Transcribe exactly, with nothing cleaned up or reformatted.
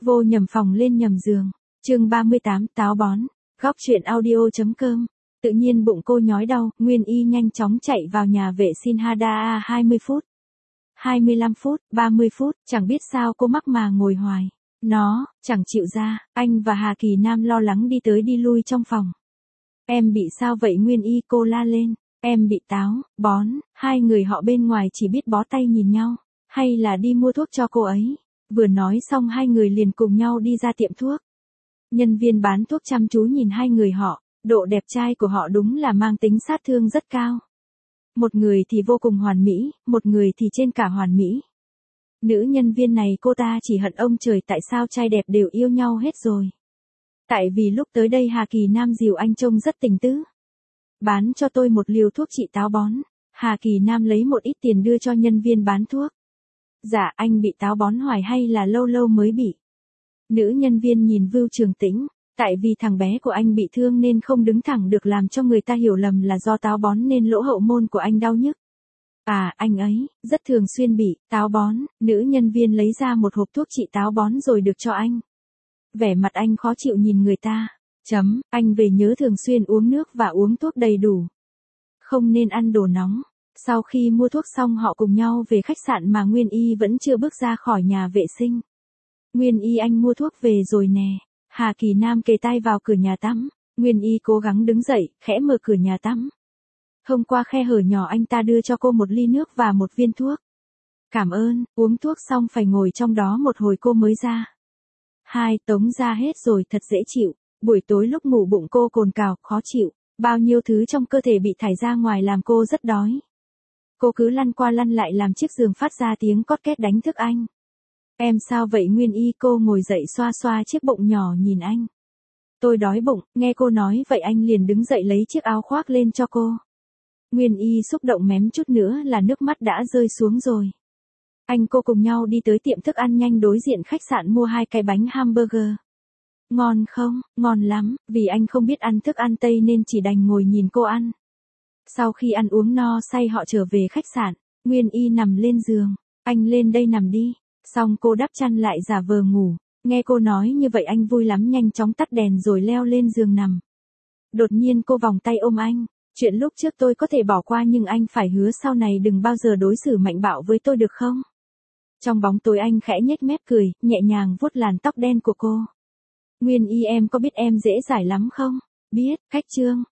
Vô nhầm phòng lên nhầm giường. Chương ba mươi tám, táo bón. Góc truyện audio.com. Tự nhiên bụng cô nhói đau, Nguyên Y nhanh chóng chạy vào nhà vệ sinh Hada hai mươi phút. hai mươi lăm phút, ba mươi phút, chẳng biết sao cô mắc mà ngồi hoài. Nó, chẳng chịu ra, anh và Hà Kỳ Nam lo lắng đi tới đi lui trong phòng. Em bị sao vậy Nguyên Y, cô la lên. Em bị táo, bón, hai người họ bên ngoài chỉ biết bó tay nhìn nhau. Hay là đi mua thuốc cho cô ấy. Vừa nói xong hai người liền cùng nhau đi ra tiệm thuốc. Nhân viên bán thuốc chăm chú nhìn hai người họ, độ đẹp trai của họ đúng là mang tính sát thương rất cao. Một người thì vô cùng hoàn mỹ, một người thì trên cả hoàn mỹ. Nữ nhân viên này cô ta chỉ hận ông trời tại sao trai đẹp đều yêu nhau hết rồi. Tại vì lúc tới đây Hà Kỳ Nam dìu anh trông rất tình tứ. Bán cho tôi một liều thuốc trị táo bón. Hà Kỳ Nam lấy một ít tiền đưa cho nhân viên bán thuốc. Dạ anh bị táo bón hoài hay là lâu lâu mới bị? Nữ nhân viên nhìn Vưu Trường Tĩnh, tại vì thằng bé của anh bị thương nên không đứng thẳng được làm cho người ta hiểu lầm là do táo bón nên lỗ hậu môn của anh đau nhức. À, anh ấy, rất thường xuyên bị táo bón, nữ nhân viên lấy ra một hộp thuốc trị táo bón rồi được cho anh. Vẻ mặt anh khó chịu nhìn người ta, chấm, anh về nhớ thường xuyên uống nước và uống thuốc đầy đủ. Không nên ăn đồ nóng. Sau khi mua thuốc xong họ cùng nhau về khách sạn mà Nguyên Y vẫn chưa bước ra khỏi nhà vệ sinh. Nguyên Y anh mua thuốc về rồi nè. Hà Kỳ Nam kề tay vào cửa nhà tắm. Nguyên Y cố gắng đứng dậy, khẽ mở cửa nhà tắm. Thông qua khe hở nhỏ anh ta đưa cho cô một ly nước và một viên thuốc. Cảm ơn, uống thuốc xong phải ngồi trong đó một hồi cô mới ra. Hai, tống ra hết rồi thật dễ chịu. Buổi tối lúc ngủ bụng cô cồn cào, khó chịu. Bao nhiêu thứ trong cơ thể bị thải ra ngoài làm cô rất đói. Cô cứ lăn qua lăn lại làm chiếc giường phát ra tiếng cót két đánh thức anh. Em sao vậy Nguyên Y, cô ngồi dậy xoa xoa chiếc bụng nhỏ nhìn anh. Tôi đói bụng, nghe cô nói vậy anh liền đứng dậy lấy chiếc áo khoác lên cho cô. Nguyên Y xúc động mém chút nữa là nước mắt đã rơi xuống rồi. Anh cô cùng nhau đi tới tiệm thức ăn nhanh đối diện khách sạn mua hai cái bánh hamburger. Ngon không? Ngon lắm, vì anh không biết ăn thức ăn Tây nên chỉ đành ngồi nhìn cô ăn. Sau khi ăn uống no say họ trở về khách sạn, Nguyên Y nằm lên giường, anh lên đây nằm đi, xong cô đắp chăn lại giả vờ ngủ, nghe cô nói như vậy anh vui lắm nhanh chóng tắt đèn rồi leo lên giường nằm. Đột nhiên cô vòng tay ôm anh, chuyện lúc trước tôi có thể bỏ qua nhưng anh phải hứa sau này đừng bao giờ đối xử mạnh bạo với tôi được không? Trong bóng tối anh khẽ nhếch mép cười, nhẹ nhàng vuốt làn tóc đen của cô. Nguyên Y em có biết em dễ dãi lắm không? Biết, khách trương.